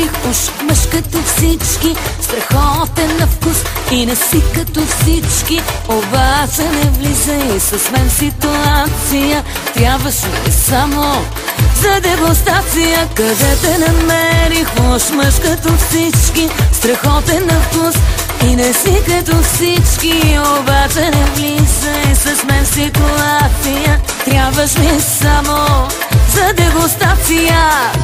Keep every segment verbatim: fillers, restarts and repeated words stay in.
намерих уж мъж като всички, страхотен на вкус и не си като всички. Обаче не влизай с мен в ситуация, трябваш ми само за дегустация. Къде те намерих уж мъж като всички, страхотен на вкус и не си като всички. Обаче не влизай с мен в ситуация, трябваш ми само за дегустация.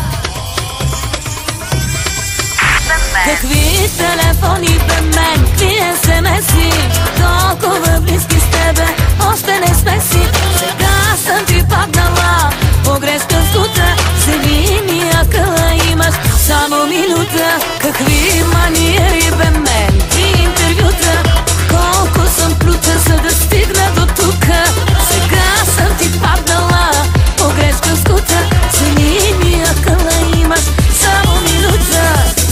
Какви телефони бе мен, какви есемеси, толкова близки с тебе, още не сме си. Сега съм ти паднала по грешка с кута, вземи ми акъла, имаш само минута. Какви маниери бе мен, ти интервюта, колко съм плюта, за да стигна до тука. Сега съм ти паднала по грешка с кута, вземи ми акъла, имаш само минута.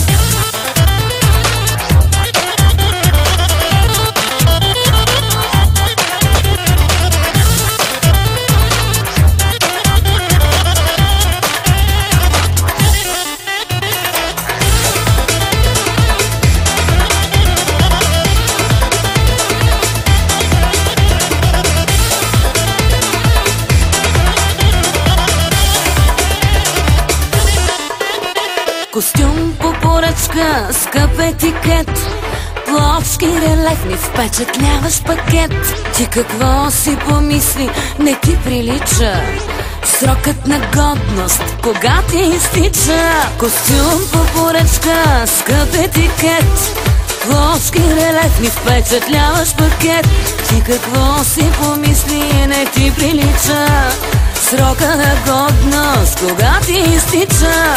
Костюм по поръчка, скъп етикет, плочки релефни, впечатляваш пакет. Ти какво си помисли, не ти прилича срокът на годност, кога ти изтича. Костюм по поръчка, скъп етикет, плочки релефни, впечатляваш пакет. Ти какво си помисли, не ти прилича срока на годност, кога ти изтича.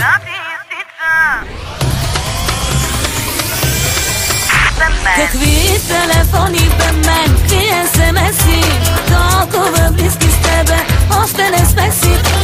Какви телефони бе мен, какви есемеси, толкова близки с тебе, още не сме си.